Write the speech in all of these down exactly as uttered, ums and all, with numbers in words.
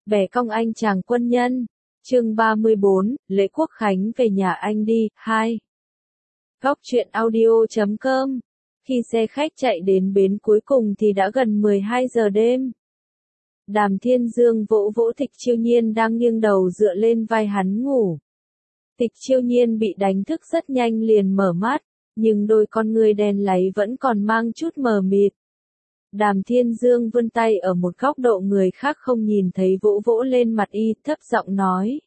bẻ cong anh chàng quân nhân. Chương ba mươi bốn, lễ quốc khánh về nhà anh đi, hai. Góc truyện audio chấm com. Khi xe khách chạy đến bến cuối cùng thì đã gần mười hai giờ đêm. Đàm Thiên Dương vỗ vỗ Tịch Chiêu Nhiên đang nghiêng đầu dựa lên vai hắn ngủ. Tịch Chiêu Nhiên bị đánh thức rất nhanh liền mở mắt, nhưng đôi con ngươi đen láy vẫn còn mang chút mờ mịt. Đàm Thiên Dương vươn tay ở một góc độ người khác không nhìn thấy vỗ vỗ lên mặt y, thấp giọng nói.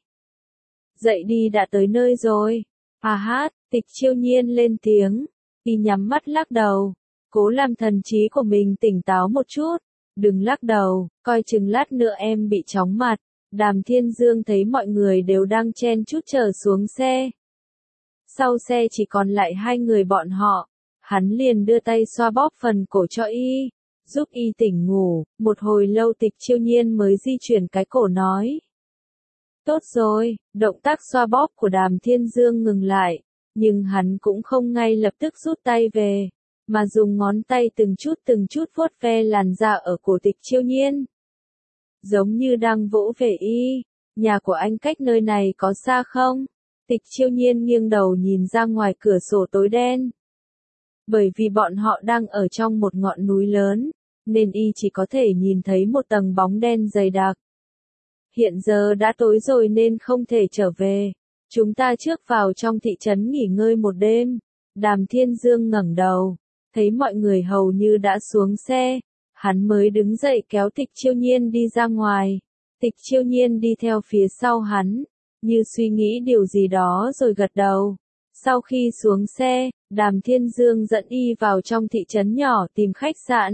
Dậy đi, đã tới nơi rồi. À hát, Tịch Chiêu Nhiên lên tiếng. Y nhắm mắt lắc đầu. Cố làm thần trí của mình tỉnh táo một chút. Đừng lắc đầu, coi chừng lát nữa em bị chóng mặt. Đàm Thiên Dương thấy mọi người đều đang chen chúc chờ xuống xe. Sau xe chỉ còn lại hai người bọn họ. Hắn liền đưa tay xoa bóp phần cổ cho y, giúp y tỉnh ngủ. Một hồi lâu Tịch Chiêu Nhiên mới di chuyển cái cổ nói. Tốt rồi, động tác xoa bóp của Đàm Thiên Dương ngừng lại, nhưng hắn cũng không ngay lập tức rút tay về, mà dùng ngón tay từng chút từng chút vuốt ve làn da ở cổ Tịch Chiêu Nhiên. Giống như đang vỗ về y, nhà của anh cách nơi này có xa không? Tịch Chiêu Nhiên nghiêng đầu nhìn ra ngoài cửa sổ tối đen. Bởi vì bọn họ đang ở trong một ngọn núi lớn, nên y chỉ có thể nhìn thấy một tầng bóng đen dày đặc. Hiện giờ đã tối rồi nên không thể trở về. Chúng ta trước vào trong thị trấn nghỉ ngơi một đêm. Đàm Thiên Dương ngẩng đầu, thấy mọi người hầu như đã xuống xe. Hắn mới đứng dậy kéo Tịch Chiêu Nhiên đi ra ngoài. Tịch Chiêu Nhiên đi theo phía sau hắn, như suy nghĩ điều gì đó rồi gật đầu. Sau khi xuống xe, Đàm Thiên Dương dẫn y vào trong thị trấn nhỏ tìm khách sạn.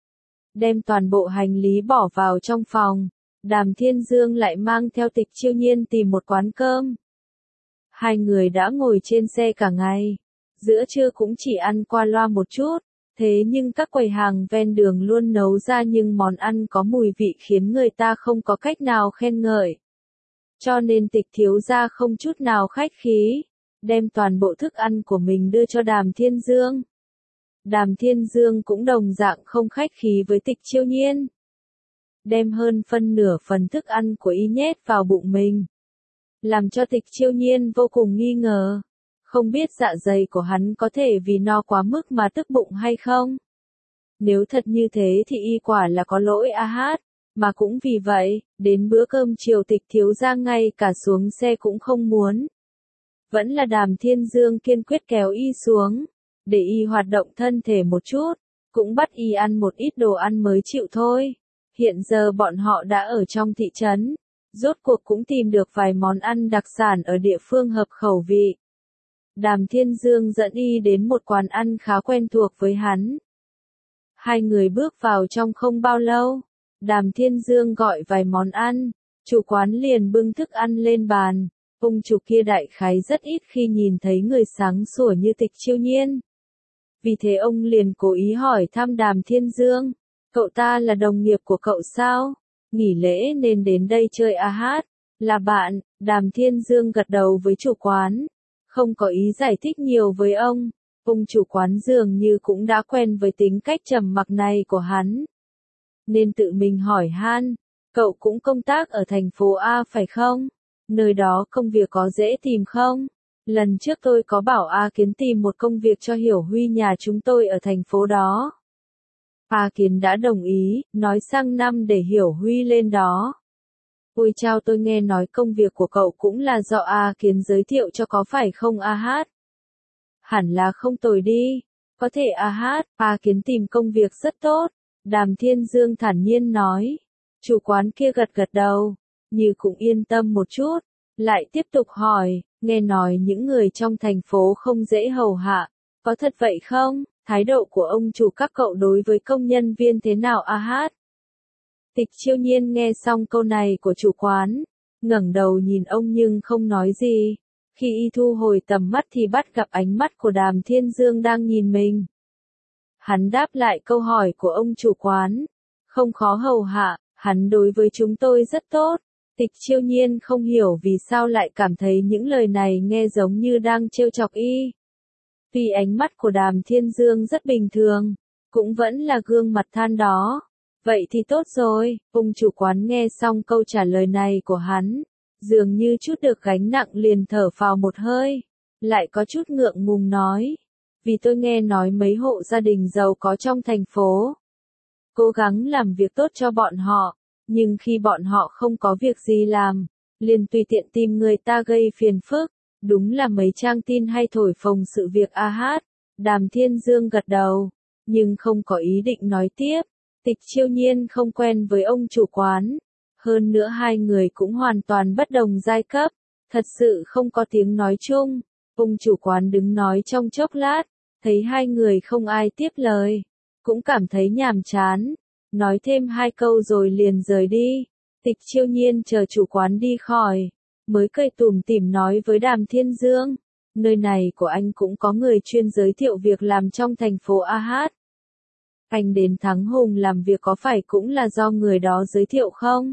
Đem toàn bộ hành lý bỏ vào trong phòng. Đàm Thiên Dương lại mang theo Tịch Chiêu Nhiên tìm một quán cơm. Hai người đã ngồi trên xe cả ngày. Giữa trưa cũng chỉ ăn qua loa một chút. Thế nhưng các quầy hàng ven đường luôn nấu ra những món ăn có mùi vị khiến người ta không có cách nào khen ngợi. Cho nên Tịch thiếu gia không chút nào khách khí, đem toàn bộ thức ăn của mình đưa cho Đàm Thiên Dương. Đàm Thiên Dương cũng đồng dạng không khách khí với Tịch Chiêu Nhiên. Đem hơn phân nửa phần thức ăn của y nhét vào bụng mình. Làm cho Tịch Chiêu Nhiên vô cùng nghi ngờ. Không biết dạ dày của hắn có thể vì no quá mức mà tức bụng hay không? Nếu thật như thế thì y quả là có lỗi a hát. Mà cũng vì vậy, đến bữa cơm chiều Tịch thiếu gia ngay cả xuống xe cũng không muốn. Vẫn là Đàm Thiên Dương kiên quyết kéo y xuống, để y hoạt động thân thể một chút, cũng bắt y ăn một ít đồ ăn mới chịu thôi. Hiện giờ bọn họ đã ở trong thị trấn, rốt cuộc cũng tìm được vài món ăn đặc sản ở địa phương hợp khẩu vị. Đàm Thiên Dương dẫn y đến một quán ăn khá quen thuộc với hắn. Hai người bước vào trong không bao lâu, Đàm Thiên Dương gọi vài món ăn, chủ quán liền bưng thức ăn lên bàn. Ông chủ kia đại khái rất ít khi nhìn thấy người sáng sủa như Tịch Chiêu Nhiên. Vì thế ông liền cố ý hỏi thăm Đàm Thiên Dương. Cậu ta là đồng nghiệp của cậu sao? Nghỉ lễ nên đến đây chơi a hát. Là bạn. Đàm Thiên Dương gật đầu với chủ quán. Không có ý giải thích nhiều với ông. Ông chủ quán dường như cũng đã quen với tính cách trầm mặc này của hắn. Nên tự mình hỏi han. Cậu cũng công tác ở thành phố A phải không? Nơi đó công việc có dễ tìm không? Lần trước tôi có bảo A Kiến tìm một công việc cho Hiểu Huy nhà chúng tôi ở thành phố đó. A Kiến đã đồng ý, nói sang năm để Hiểu Huy lên đó. Ôi chao, tôi nghe nói công việc của cậu cũng là do A Kiến giới thiệu cho có phải không a hát? Hẳn là không tồi đi. Có thể a hát, A Kiến tìm công việc rất tốt. Đàm Thiên Dương thản nhiên nói. Chủ quán kia gật gật đầu, như cũng yên tâm một chút. Lại tiếp tục hỏi, nghe nói những người trong thành phố không dễ hầu hạ. Có thật vậy không? Thái độ của ông chủ các cậu đối với công nhân viên thế nào a hát? Tịch Chiêu Nhiên nghe xong câu này của chủ quán, ngẩng đầu nhìn ông nhưng không nói gì. Khi y thu hồi tầm mắt thì bắt gặp ánh mắt của Đàm Thiên Dương đang nhìn mình. Hắn đáp lại câu hỏi của ông chủ quán. Không khó hầu hạ, hắn đối với chúng tôi rất tốt. Tịch Chiêu Nhiên không hiểu vì sao lại cảm thấy những lời này nghe giống như đang trêu chọc y. Vì ánh mắt của Đàm Thiên Dương rất bình thường, cũng vẫn là gương mặt than đó. Vậy thì tốt rồi, ông chủ quán nghe xong câu trả lời này của hắn, dường như chút được gánh nặng liền thở phào một hơi, lại có chút ngượng ngùng nói, vì tôi nghe nói mấy hộ gia đình giàu có trong thành phố, cố gắng làm việc tốt cho bọn họ, nhưng khi bọn họ không có việc gì làm, liền tùy tiện tìm người ta gây phiền phức, đúng là mấy trang tin hay thổi phồng sự việc a hát, Đàm Thiên Dương gật đầu, nhưng không có ý định nói tiếp. Tịch Chiêu Nhiên không quen với ông chủ quán, hơn nữa hai người cũng hoàn toàn bất đồng giai cấp, thật sự không có tiếng nói chung. Ông chủ quán đứng nói trong chốc lát, thấy hai người không ai tiếp lời, cũng cảm thấy nhàm chán, nói thêm hai câu rồi liền rời đi. Tịch Chiêu Nhiên chờ chủ quán đi khỏi, mới cười tủm tỉm nói với Đàm Thiên Dương, nơi này của anh cũng có người chuyên giới thiệu việc làm trong thành phố a hát. Anh đến Thắng Hùng làm việc có phải cũng là do người đó giới thiệu không?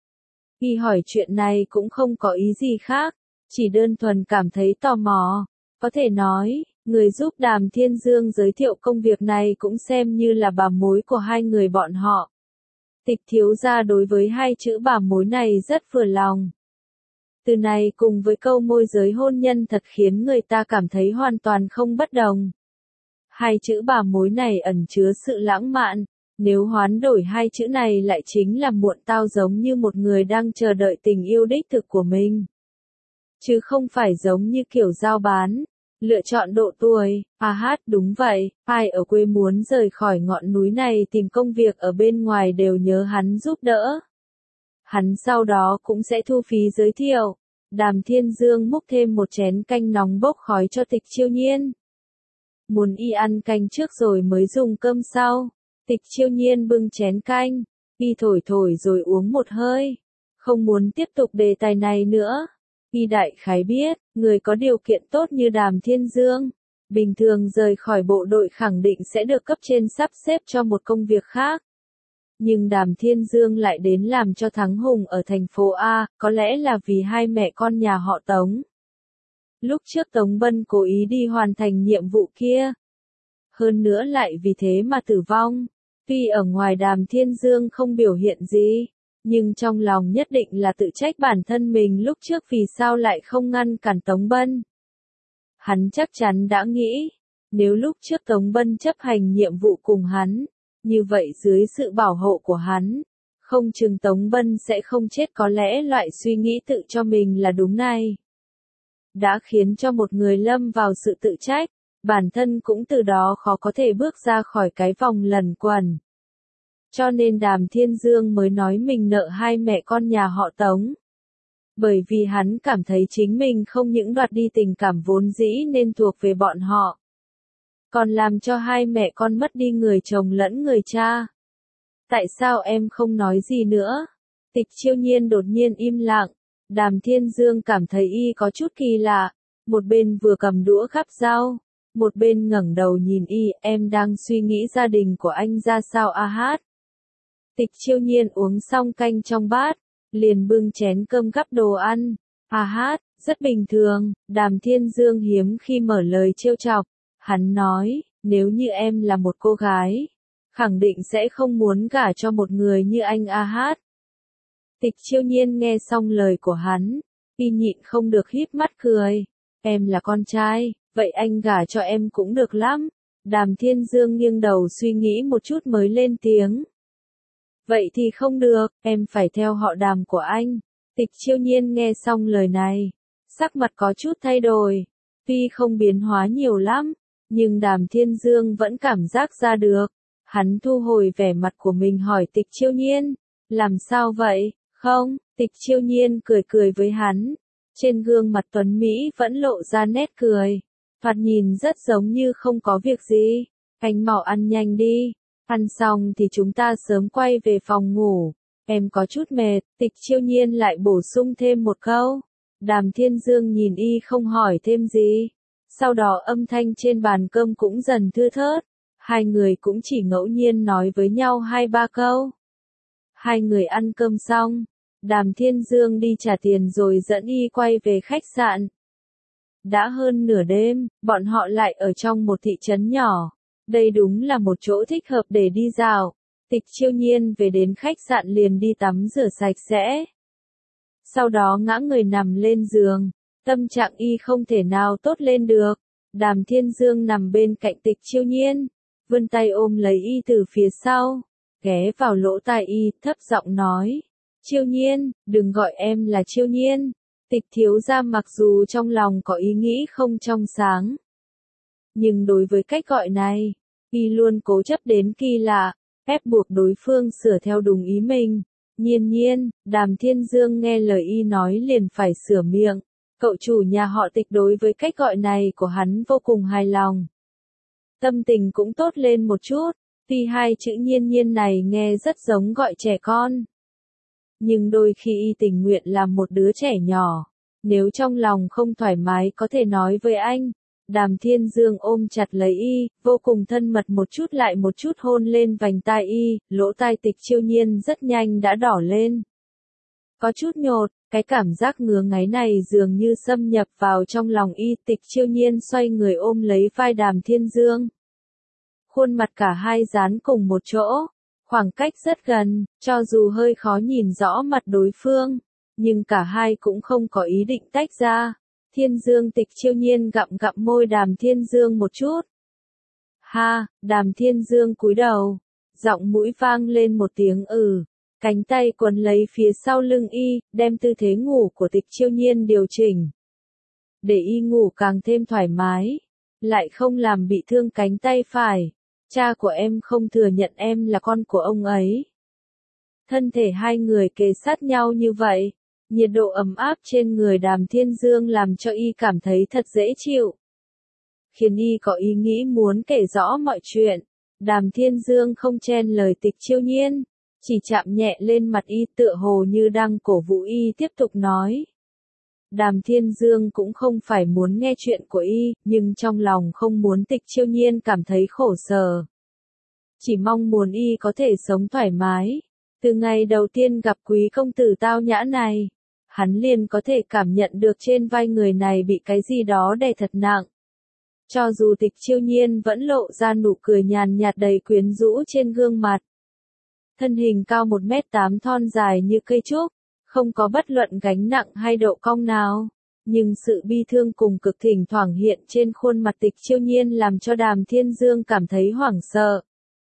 Y hỏi chuyện này cũng không có ý gì khác, chỉ đơn thuần cảm thấy tò mò. Có thể nói, người giúp Đàm Thiên Dương giới thiệu công việc này cũng xem như là bà mối của hai người bọn họ. Tịch thiếu gia đối với hai chữ bà mối này rất vừa lòng. Từ này cùng với câu môi giới hôn nhân thật khiến người ta cảm thấy hoàn toàn không bất đồng. Hai chữ bà mối này ẩn chứa sự lãng mạn, nếu hoán đổi hai chữ này lại chính là muộn tao giống như một người đang chờ đợi tình yêu đích thực của mình. Chứ không phải giống như kiểu giao bán, lựa chọn độ tuổi, a hát đúng vậy, ai ở quê muốn rời khỏi ngọn núi này tìm công việc ở bên ngoài đều nhớ hắn giúp đỡ. Hắn sau đó cũng sẽ thu phí giới thiệu. Đàm Thiên Dương múc thêm một chén canh nóng bốc khói cho Tịch Chiêu Nhiên. Muốn y ăn canh trước rồi mới dùng cơm sau. Tịch Chiêu Nhiên bưng chén canh, y thổi thổi rồi uống một hơi. Không muốn tiếp tục đề tài này nữa. Y đại khái biết, người có điều kiện tốt như Đàm Thiên Dương, bình thường rời khỏi bộ đội khẳng định sẽ được cấp trên sắp xếp cho một công việc khác. Nhưng Đàm Thiên Dương lại đến làm cho Thắng Hùng ở thành phố A, có lẽ là vì hai mẹ con nhà họ Tống. Lúc trước Tống Bân cố ý đi hoàn thành nhiệm vụ kia. Hơn nữa lại vì thế mà tử vong. Tuy ở ngoài Đàm Thiên Dương không biểu hiện gì, nhưng trong lòng nhất định là tự trách bản thân mình lúc trước vì sao lại không ngăn cản Tống Bân. Hắn chắc chắn đã nghĩ, nếu lúc trước Tống Bân chấp hành nhiệm vụ cùng hắn, như vậy dưới sự bảo hộ của hắn, không chừng Tống Bân sẽ không chết, có lẽ loại suy nghĩ tự cho mình là đúng này. Đã khiến cho một người lâm vào sự tự trách, bản thân cũng từ đó khó có thể bước ra khỏi cái vòng lẩn quẩn. Cho nên Đàm Thiên Dương mới nói mình nợ hai mẹ con nhà họ Tống. Bởi vì hắn cảm thấy chính mình không những đoạt đi tình cảm vốn dĩ nên thuộc về bọn họ, còn làm cho hai mẹ con mất đi người chồng lẫn người cha. Tại sao em không nói gì nữa? Tịch Chiêu Nhiên đột nhiên im lặng. Đàm Thiên Dương cảm thấy y có chút kỳ lạ, một bên vừa cầm đũa gắp rau, một bên ngẩng đầu nhìn y, em đang suy nghĩ gia đình của anh ra sao a hát. Tịch Chiêu Nhiên uống xong canh trong bát, liền bưng chén cơm gắp đồ ăn, a hát, rất bình thường. Đàm Thiên Dương hiếm khi mở lời trêu chọc, hắn nói, nếu như em là một cô gái, khẳng định sẽ không muốn gả cho một người như anh a hát. Tịch Chiêu Nhiên nghe xong lời của hắn, y nhịn không được híp mắt cười, em là con trai, vậy anh gả cho em cũng được lắm. Đàm Thiên Dương nghiêng đầu suy nghĩ một chút mới lên tiếng. Vậy thì không được, em phải theo họ Đàm của anh. Tịch Chiêu Nhiên nghe xong lời này, sắc mặt có chút thay đổi, tuy không biến hóa nhiều lắm, nhưng Đàm Thiên Dương vẫn cảm giác ra được. Hắn thu hồi vẻ mặt của mình hỏi Tịch Chiêu Nhiên, làm sao vậy? Không, Tịch Chiêu Nhiên cười cười với hắn, trên gương mặt tuấn Mỹ vẫn lộ ra nét cười, thoạt nhìn rất giống như không có việc gì. Anh mau ăn nhanh đi, ăn xong thì chúng ta sớm quay về phòng ngủ, em có chút mệt. Tịch Chiêu Nhiên lại bổ sung thêm một câu. Đàm Thiên Dương nhìn y không hỏi thêm gì, sau đó âm thanh trên bàn cơm cũng dần thưa thớt, hai người cũng chỉ ngẫu nhiên nói với nhau hai ba câu. Hai người ăn cơm xong, Đàm Thiên Dương đi trả tiền rồi dẫn y quay về khách sạn. Đã hơn nửa đêm, bọn họ lại ở trong một thị trấn nhỏ. Đây đúng là một chỗ thích hợp để đi dạo. Tịch Chiêu Nhiên về đến khách sạn liền đi tắm rửa sạch sẽ. Sau đó ngã người nằm lên giường, tâm trạng y không thể nào tốt lên được. Đàm Thiên Dương nằm bên cạnh Tịch Chiêu Nhiên, vươn tay ôm lấy y từ phía sau, ghé vào lỗ tai y, thấp giọng nói, Chiêu Nhiên, đừng gọi em là Chiêu Nhiên. Tịch thiếu gia mặc dù trong lòng có ý nghĩ không trong sáng, nhưng đối với cách gọi này, y luôn cố chấp đến kỳ lạ, ép buộc đối phương sửa theo đúng ý mình. Nhiên Nhiên, Đàm Thiên Dương nghe lời y nói liền phải sửa miệng. Cậu chủ nhà họ Tịch đối với cách gọi này của hắn vô cùng hài lòng. Tâm tình cũng tốt lên một chút, tuy hai chữ Nhiên Nhiên này nghe rất giống gọi trẻ con. Nhưng đôi khi y tình nguyện làm một đứa trẻ nhỏ, nếu trong lòng không thoải mái có thể nói với anh. Đàm Thiên Dương ôm chặt lấy y, vô cùng thân mật một chút lại một chút hôn lên vành tai y, lỗ tai Tịch Chiêu Nhiên rất nhanh đã đỏ lên. Có chút nhột, cái cảm giác ngứa ngáy này dường như xâm nhập vào trong lòng y. Tịch Chiêu Nhiên xoay người ôm lấy vai Đàm Thiên Dương. Khuôn mặt cả hai dán cùng một chỗ, khoảng cách rất gần, cho dù hơi khó nhìn rõ mặt đối phương, nhưng cả hai cũng không có ý định tách ra. Thiên Dương Tịch Chiêu Nhiên gặm gặm môi Đàm Thiên Dương một chút. Ha, Đàm Thiên Dương cúi đầu, giọng mũi vang lên một tiếng ừ, cánh tay quấn lấy phía sau lưng y, đem tư thế ngủ của Tịch Chiêu Nhiên điều chỉnh, để y ngủ càng thêm thoải mái, lại không làm bị thương cánh tay phải. Cha của em không thừa nhận em là con của ông ấy. Thân thể hai người kề sát nhau như vậy, nhiệt độ ấm áp trên người Đàm Thiên Dương làm cho y cảm thấy thật dễ chịu, khiến y có ý nghĩ muốn kể rõ mọi chuyện. Đàm Thiên Dương không chen lời Tịch Chiêu Nhiên, chỉ chạm nhẹ lên mặt y tựa hồ như đang cổ vũ y tiếp tục nói. Đàm Thiên Dương cũng không phải muốn nghe chuyện của y, nhưng trong lòng không muốn Tịch Chiêu Nhiên cảm thấy khổ sở. Chỉ mong muốn y có thể sống thoải mái. Từ ngày đầu tiên gặp quý công tử tao nhã này, hắn liền có thể cảm nhận được trên vai người này bị cái gì đó đè thật nặng. Cho dù Tịch Chiêu Nhiên vẫn lộ ra nụ cười nhàn nhạt đầy quyến rũ trên gương mặt. Thân hình cao một mét tám thon dài như cây trúc, không có bất luận gánh nặng hay độ cong nào. Nhưng sự bi thương cùng cực thỉnh thoảng hiện trên khuôn mặt Tịch Chiêu Nhiên làm cho Đàm Thiên Dương cảm thấy hoảng sợ.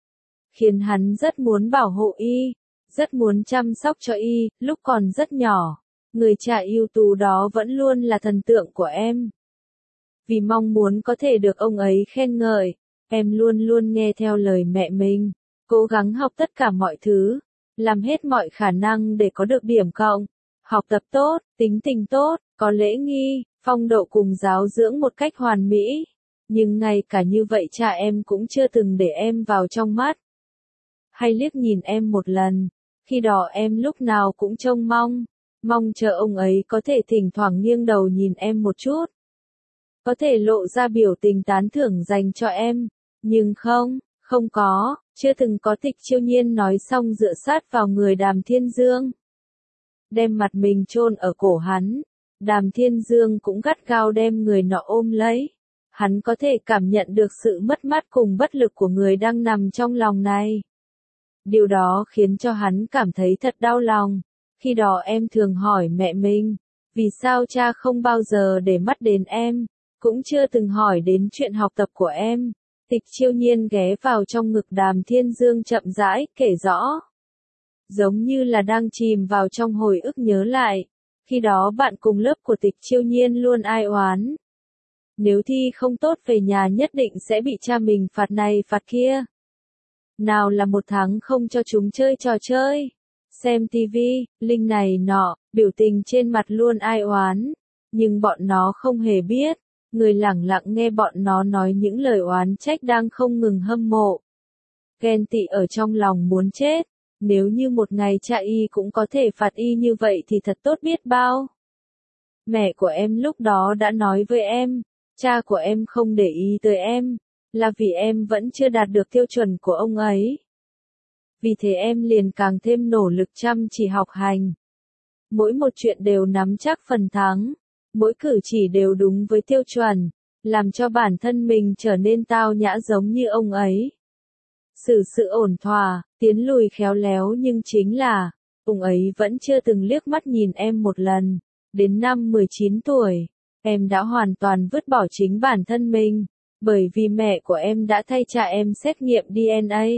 Khiến hắn rất muốn bảo hộ y, rất muốn chăm sóc cho y, lúc còn rất nhỏ. Người cha ưu tú đó vẫn luôn là thần tượng của em. Vì mong muốn có thể được ông ấy khen ngợi, em luôn luôn nghe theo lời mẹ mình, cố gắng học tất cả mọi thứ, làm hết mọi khả năng để có được điểm cộng, học tập tốt, tính tình tốt, có lễ nghi, phong độ cùng giáo dưỡng một cách hoàn mỹ. Nhưng ngay cả như vậy cha em cũng chưa từng để em vào trong mắt, hay liếc nhìn em một lần. Khi đó em lúc nào cũng trông mong, mong chờ ông ấy có thể thỉnh thoảng nghiêng đầu nhìn em một chút, có thể lộ ra biểu tình tán thưởng dành cho em. Nhưng không, không có, chưa từng có. Tịch Chiêu Nhiên nói xong dựa sát vào người Đàm Thiên Dương, đem mặt mình chôn ở cổ hắn. Đàm Thiên Dương cũng gắt gao đem người nọ ôm lấy. Hắn có thể cảm nhận được sự mất mát cùng bất lực của người đang nằm trong lòng này. Điều đó khiến cho hắn cảm thấy thật đau lòng. Khi đó em thường hỏi mẹ mình, vì sao cha không bao giờ để mắt đến em, cũng chưa từng hỏi đến chuyện học tập của em. Tịch Chiêu Nhiên ghé vào trong ngực Đàm Thiên Dương chậm rãi kể rõ, giống như là đang chìm vào trong hồi ức nhớ lại. Khi đó bạn cùng lớp của Tịch Chiêu Nhiên luôn ai oán, nếu thi không tốt về nhà nhất định sẽ bị cha mình phạt này phạt kia. Nào là một tháng không cho chúng chơi trò chơi, xem tivi, linh này nọ, biểu tình trên mặt luôn ai oán. Nhưng bọn nó không hề biết, người lẳng lặng nghe bọn nó nói những lời oán trách đang không ngừng hâm mộ, ghen tị ở trong lòng muốn chết. Nếu như một ngày cha y cũng có thể phạt y như vậy thì thật tốt biết bao. Mẹ của em lúc đó đã nói với em, cha của em không để ý tới em, là vì em vẫn chưa đạt được tiêu chuẩn của ông ấy. Vì thế em liền càng thêm nỗ lực chăm chỉ học hành. Mỗi một chuyện đều nắm chắc phần thắng, mỗi cử chỉ đều đúng với tiêu chuẩn, làm cho bản thân mình trở nên tao nhã giống như ông ấy. Xử sự ổn thỏa, Tiến lùi khéo léo nhưng chính là, ông ấy vẫn chưa từng liếc mắt nhìn em một lần. Đến năm mười chín tuổi, em đã hoàn toàn vứt bỏ chính bản thân mình, bởi vì mẹ của em đã thay cha em xét nghiệm đê en a.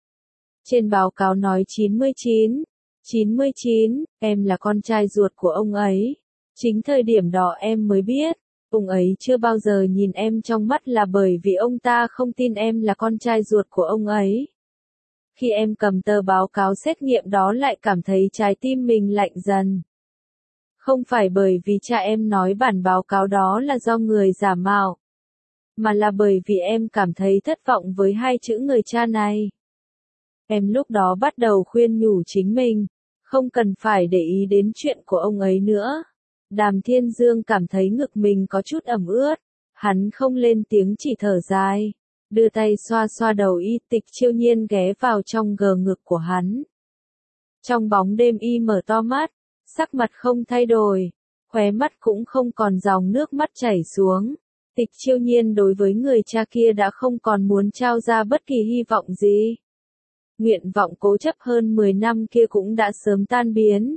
Trên báo cáo nói chín mươi chín, chín mươi chín, em là con trai ruột của ông ấy. Chính thời điểm đó em mới biết, ông ấy chưa bao giờ nhìn em trong mắt là bởi vì ông ta không tin em là con trai ruột của ông ấy. Khi em cầm tờ báo cáo xét nghiệm đó lại cảm thấy trái tim mình lạnh dần. Không phải bởi vì cha em nói bản báo cáo đó là do người giả mạo, mà là bởi vì em cảm thấy thất vọng với hai chữ người cha này. Em lúc đó bắt đầu khuyên nhủ chính mình, không cần phải để ý đến chuyện của ông ấy nữa. Đàm Thiên Dương cảm thấy ngực mình có chút ẩm ướt, hắn không lên tiếng chỉ thở dài, đưa tay xoa xoa đầu y. Tịch Chiêu Nhiên ghé vào trong gờ ngực của hắn. Trong bóng đêm y mở to mắt, sắc mặt không thay đổi, khóe mắt cũng không còn dòng nước mắt chảy xuống. Tịch Chiêu Nhiên đối với người cha kia đã không còn muốn trao ra bất kỳ hy vọng gì. Nguyện vọng cố chấp hơn mười năm kia cũng đã sớm tan biến.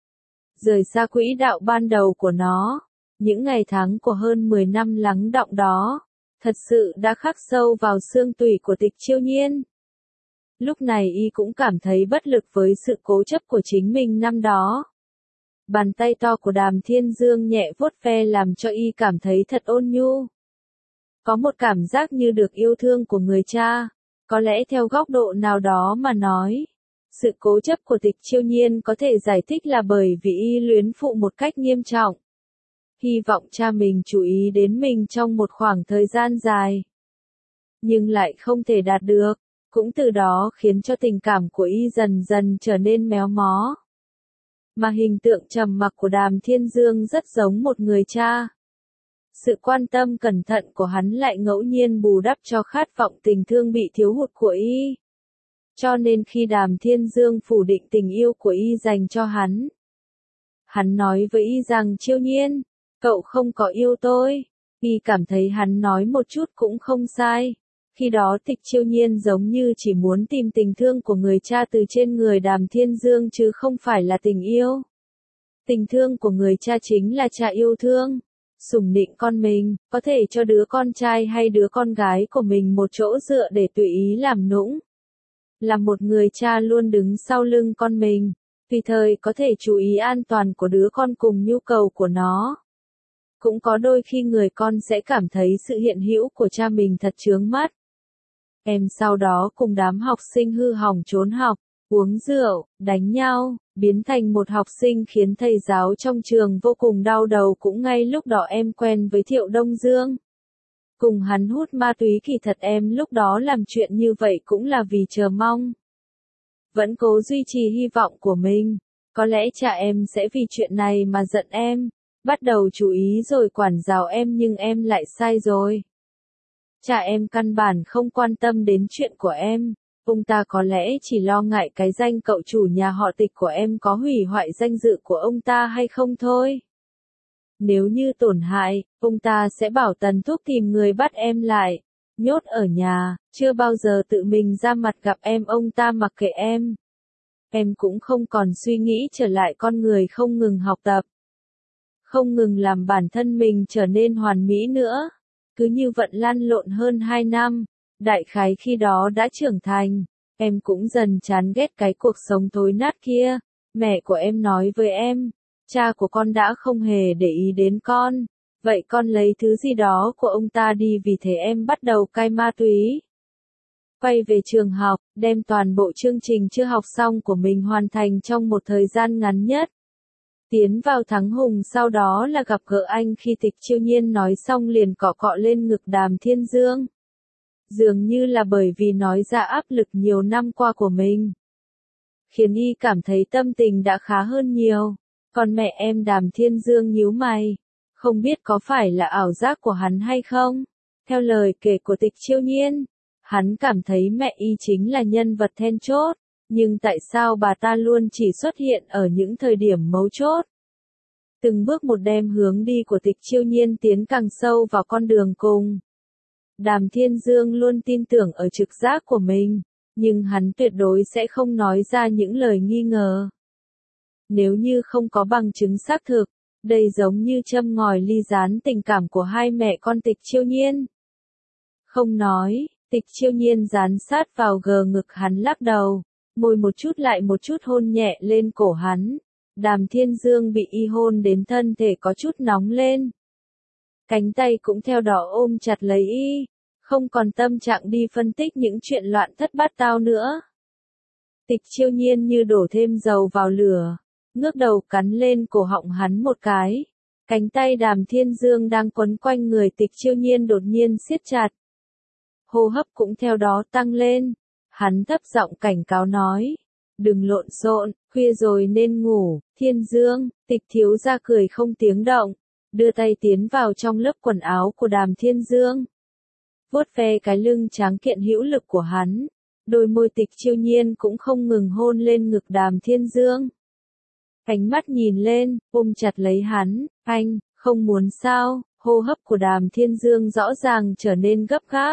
Rời xa quỹ đạo ban đầu của nó, những ngày tháng của hơn mười năm lắng đọng đó, thật sự đã khắc sâu vào xương tủy của Tịch Chiêu Nhiên. Lúc này y cũng cảm thấy bất lực với sự cố chấp của chính mình năm đó. Bàn tay to của Đàm Thiên Dương nhẹ vuốt ve làm cho y cảm thấy thật ôn nhu. Có một cảm giác như được yêu thương của người cha, có lẽ theo góc độ nào đó mà nói. Sự cố chấp của Tịch Chiêu Nhiên có thể giải thích là bởi vì y luyến phụ một cách nghiêm trọng. Hy vọng cha mình chú ý đến mình trong một khoảng thời gian dài. Nhưng lại không thể đạt được, cũng từ đó khiến cho tình cảm của y dần dần trở nên méo mó. Mà hình tượng trầm mặc của Đàm Thiên Dương rất giống một người cha. Sự quan tâm cẩn thận của hắn lại ngẫu nhiên bù đắp cho khát vọng tình thương bị thiếu hụt của y. Cho nên khi Đàm Thiên Dương phủ định tình yêu của y dành cho hắn, hắn nói với y rằng Chiêu Nhiên, cậu không có yêu tôi. Y cảm thấy hắn nói một chút cũng không sai. Khi đó Tịch Chiêu Nhiên giống như chỉ muốn tìm tình thương của người cha từ trên người Đàm Thiên Dương chứ không phải là tình yêu. Tình thương của người cha chính là cha yêu thương, sủng nịnh con mình, có thể cho đứa con trai hay đứa con gái của mình một chỗ dựa để tùy ý làm nũng. Là một người cha luôn đứng sau lưng con mình, tùy thời có thể chú ý an toàn của đứa con cùng nhu cầu của nó. Cũng có đôi khi người con sẽ cảm thấy sự hiện hữu của cha mình thật chướng mắt. Em sau đó cùng đám học sinh hư hỏng trốn học, uống rượu, đánh nhau, biến thành một học sinh khiến thầy giáo trong trường vô cùng đau đầu. Cũng ngay lúc đó em quen với Thiệu Đông Dương. Cùng hắn hút ma túy. Kỳ thật em lúc đó làm chuyện như vậy cũng là vì chờ mong. Vẫn cố duy trì hy vọng của mình. Có lẽ cha em sẽ vì chuyện này mà giận em, bắt đầu chú ý rồi quản giáo em, nhưng em lại sai rồi. Cha em căn bản không quan tâm đến chuyện của em. Ông ta có lẽ chỉ lo ngại cái danh cậu chủ nhà họ Tịch của em có hủy hoại danh dự của ông ta hay không thôi. Nếu như tổn hại, ông ta sẽ bảo Tần Thúc tìm người bắt em lại, nhốt ở nhà, chưa bao giờ tự mình ra mặt gặp em. Ông ta mặc kệ em. Em cũng không còn suy nghĩ trở lại con người không ngừng học tập, không ngừng làm bản thân mình trở nên hoàn mỹ nữa. Cứ như vận lăn lộn hơn hai năm, đại khái khi đó đã trưởng thành, em cũng dần chán ghét cái cuộc sống thối nát kia. Mẹ của em nói với em, cha của con đã không hề để ý đến con, vậy con lấy thứ gì đó của ông ta đi, vì thế em bắt đầu cai ma túy. Quay về trường học, đem toàn bộ chương trình chưa học xong của mình hoàn thành trong một thời gian ngắn nhất. Tiến vào Thắng Hùng, sau đó là gặp gỡ anh. Khi Tịch Chiêu Nhiên nói xong liền cọ cọ lên ngực Đàm Thiên Dương. Dường như là bởi vì nói ra áp lực nhiều năm qua của mình, khiến y cảm thấy tâm tình đã khá hơn nhiều. Còn mẹ em, Đàm Thiên Dương nhíu mày, không biết có phải là ảo giác của hắn hay không. Theo lời kể của Tịch Chiêu Nhiên, hắn cảm thấy mẹ y chính là nhân vật then chốt. Nhưng tại sao bà ta luôn chỉ xuất hiện ở những thời điểm mấu chốt? Từng bước một đem hướng đi của Tịch Chiêu Nhiên tiến càng sâu vào con đường cùng. Đàm Thiên Dương luôn tin tưởng ở trực giác của mình. nhưng hắn tuyệt đối sẽ không nói ra những lời nghi ngờ. Nếu như không có bằng chứng xác thực, đây giống như châm ngòi ly gián tình cảm của hai mẹ con Tịch Chiêu Nhiên. Không nói, Tịch Chiêu Nhiên dán sát vào gờ ngực hắn lắc đầu, môi một chút lại một chút hôn nhẹ lên cổ hắn. Đàm Thiên Dương bị y hôn đến thân thể có chút nóng lên. Cánh tay cũng theo đó ôm chặt lấy y, không còn tâm trạng đi phân tích những chuyện loạn thất bát tao nữa. Tịch Chiêu Nhiên như đổ thêm dầu vào lửa, ngước đầu cắn lên cổ họng hắn một cái. Cánh tay Đàm Thiên Dương đang quấn quanh người Tịch Chiêu Nhiên đột nhiên siết chặt. Hô hấp cũng theo đó tăng lên. Hắn thấp giọng cảnh cáo nói, đừng lộn xộn, khuya rồi nên ngủ. Thiên Dương, Tịch thiếu gia cười không tiếng động, đưa tay tiến vào trong lớp quần áo của Đàm Thiên Dương. Vuốt ve cái lưng tráng kiện hữu lực của hắn, đôi môi Tịch Chiêu Nhiên cũng không ngừng hôn lên ngực Đàm Thiên Dương. Ánh mắt nhìn lên, ôm chặt lấy hắn, anh, không muốn sao? Hô hấp của Đàm Thiên Dương rõ ràng trở nên gấp gáp.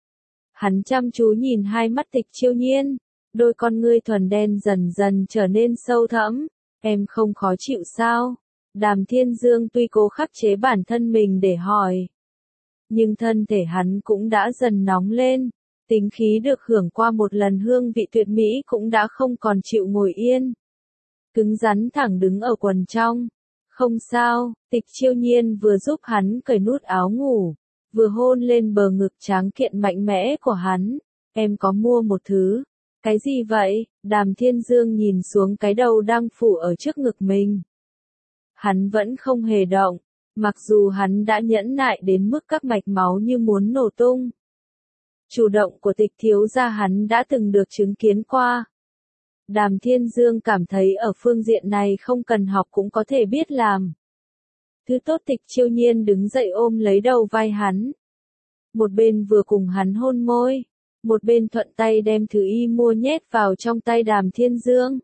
Hắn chăm chú nhìn hai mắt Tịch Chiêu Nhiên, đôi con ngươi thuần đen dần dần trở nên sâu thẫm. Em không khó chịu sao? Đàm Thiên Dương tuy cố khắc chế bản thân mình để hỏi, nhưng thân thể hắn cũng đã dần nóng lên, tính khí được hưởng qua một lần hương vị tuyệt mỹ cũng đã không còn chịu ngồi yên. Cứng rắn thẳng đứng ở quần trong. Không sao, Tịch Chiêu Nhiên vừa giúp hắn cởi nút áo ngủ, vừa hôn lên bờ ngực tráng kiện mạnh mẽ của hắn. Em có mua một thứ. Cái gì vậy? Đàm Thiên Dương nhìn xuống cái đầu đang phủ ở trước ngực mình. Hắn vẫn không hề động, mặc dù hắn đã nhẫn nại đến mức các mạch máu như muốn nổ tung. Chủ động của Tịch thiếu gia hắn đã từng được chứng kiến qua. Đàm Thiên Dương cảm thấy ở phương diện này không cần học cũng có thể biết làm. Thứ tốt. Tịch Chiêu Nhiên đứng dậy ôm lấy đầu vai hắn. Một bên vừa cùng hắn hôn môi, một bên thuận tay đem thứ y mua nhét vào trong tay Đàm Thiên Dương.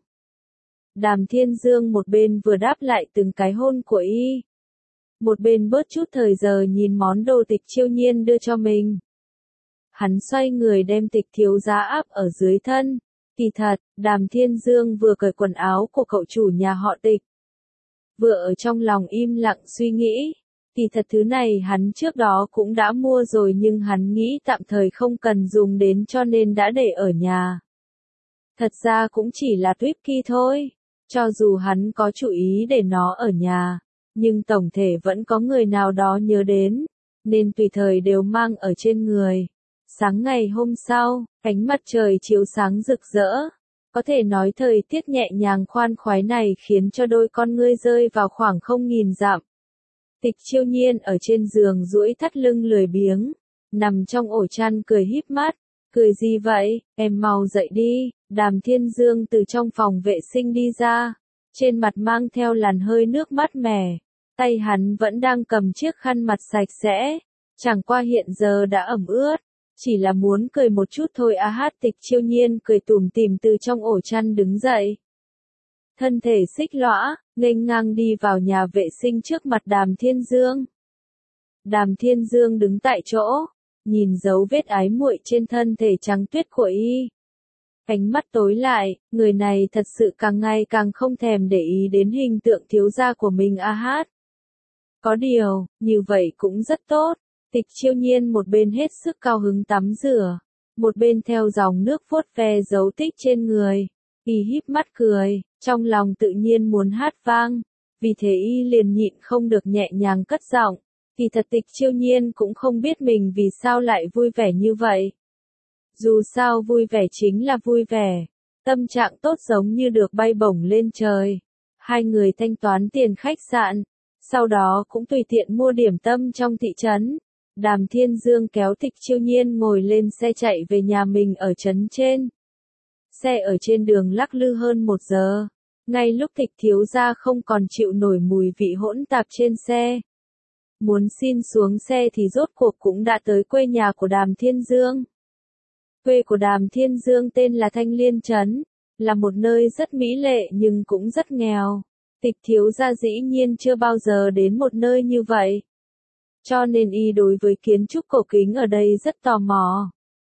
Đàm Thiên Dương một bên vừa đáp lại từng cái hôn của y, một bên bớt chút thời giờ nhìn món đồ Tịch Chiêu Nhiên đưa cho mình. Hắn xoay người đem Tịch thiếu gia áp ở dưới thân. Kỳ thật, Đàm Thiên Dương vừa cởi quần áo của cậu chủ nhà họ Tịch, vừa ở trong lòng im lặng suy nghĩ. Kỳ thật thứ này hắn trước đó cũng đã mua rồi nhưng hắn nghĩ tạm thời không cần dùng đến cho nên đã để ở nhà. Thật ra cũng chỉ là tuyếp kỳ thôi. Cho dù hắn có chủ ý để nó ở nhà, nhưng tổng thể vẫn có người nào đó nhớ đến, nên tùy thời đều mang ở trên người. Sáng ngày hôm sau, ánh mặt trời chiếu sáng rực rỡ. Có thể nói thời tiết nhẹ nhàng khoan khoái này khiến cho đôi con ngươi rơi vào khoảng không nghìn dặm. Tịch Chiêu Nhiên ở trên giường duỗi thắt lưng lười biếng, nằm trong ổ chăn cười híp mắt. Cười gì vậy? Em mau dậy đi. Đàm Thiên Dương từ trong phòng vệ sinh đi ra, trên mặt mang theo làn hơi nước mát mẻ. Tay hắn vẫn đang cầm chiếc khăn mặt sạch sẽ, chẳng qua hiện giờ đã ẩm ướt. Chỉ là muốn cười một chút thôi à hát. Tịch Chiêu Nhiên cười tủm tỉm từ trong ổ chăn đứng dậy. Thân thể xích lõa, nghênh ngang đi vào nhà vệ sinh trước mặt Đàm Thiên Dương. Đàm Thiên Dương đứng tại chỗ, nhìn dấu vết ái muội trên thân thể trắng tuyết của y. Ánh mắt tối lại, người này thật sự càng ngày càng không thèm để ý đến hình tượng thiếu gia của mình à hát. Có điều, như vậy cũng rất tốt. Tịch Chiêu Nhiên một bên hết sức cao hứng tắm rửa, một bên theo dòng nước vuốt ve dấu tích trên người. Y híp mắt cười, trong lòng tự nhiên muốn hát vang, vì thế y liền nhịn không được nhẹ nhàng cất giọng. Kỳ thật Tịch Chiêu Nhiên cũng không biết mình vì sao lại vui vẻ như vậy. Dù sao vui vẻ chính là vui vẻ, tâm trạng tốt giống như được bay bổng lên trời. Hai người thanh toán tiền khách sạn, sau đó cũng tùy tiện mua điểm tâm trong thị trấn. Đàm Thiên Dương kéo Tịch Chiêu Nhiên ngồi lên xe chạy về nhà mình ở trấn trên. Xe ở trên đường lắc lư hơn một giờ. Ngay lúc Tịch thiếu gia không còn chịu nổi mùi vị hỗn tạp trên xe, muốn xin xuống xe thì rốt cuộc cũng đã tới quê nhà của Đàm Thiên Dương. Quê của Đàm Thiên Dương tên là Thanh Liên Trấn, là một nơi rất mỹ lệ nhưng cũng rất nghèo. Tịch thiếu gia dĩ nhiên chưa bao giờ đến một nơi như vậy, cho nên y đối với kiến trúc cổ kính ở đây rất tò mò.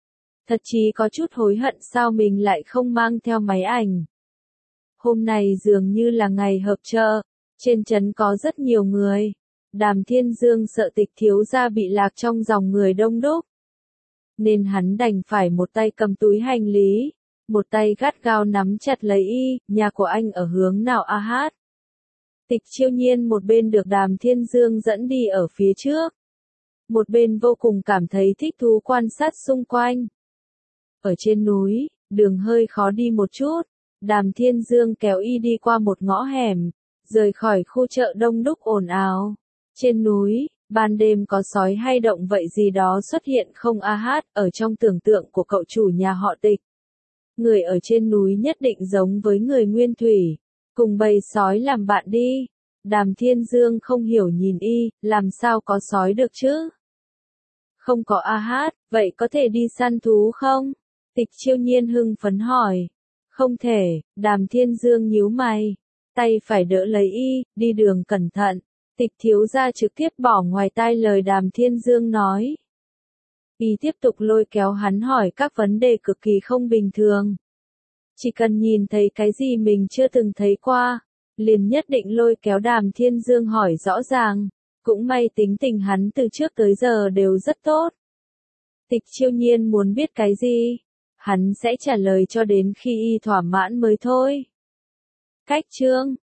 Thật chí có chút hối hận sao mình lại không mang theo máy ảnh. Hôm nay dường như là ngày họp chợ, trên trấn có rất nhiều người. Đàm Thiên Dương sợ Tịch thiếu gia bị lạc trong dòng người đông đúc, nên hắn đành phải một tay cầm túi hành lý, một tay gắt gao nắm chặt lấy y, nhà của anh ở hướng nào a hát. Tịch Chiêu Nhiên một bên được Đàm Thiên Dương dẫn đi ở phía trước, một bên vô cùng cảm thấy thích thú quan sát xung quanh. Ở trên núi, đường hơi khó đi một chút, Đàm Thiên Dương kéo y đi qua một ngõ hẻm, rời khỏi khu chợ đông đúc ồn ào. Trên núi, ban đêm có sói hay động vậy gì đó xuất hiện không a hát ở trong tưởng tượng của cậu chủ nhà họ Tịch. Người ở trên núi nhất định giống với người nguyên thủy, cùng bầy sói làm bạn đi. Đàm Thiên Dương không hiểu nhìn y, làm sao có sói được chứ? Không có a hát, vậy có thể đi săn thú không? Tịch Chiêu Nhiên hưng phấn hỏi. Không thể, Đàm Thiên Dương nhíu mày, tay phải đỡ lấy y, đi đường cẩn thận. Tịch thiếu gia trực tiếp bỏ ngoài tai lời Đàm Thiên Dương nói. Y tiếp tục lôi kéo hắn hỏi các vấn đề cực kỳ không bình thường. Chỉ cần nhìn thấy cái gì mình chưa từng thấy qua, liền nhất định lôi kéo Đàm Thiên Dương hỏi rõ ràng. Cũng may tính tình hắn từ trước tới giờ đều rất tốt. Tịch Chiêu Nhiên muốn biết cái gì, hắn sẽ trả lời cho đến khi y thỏa mãn mới thôi. Cách chương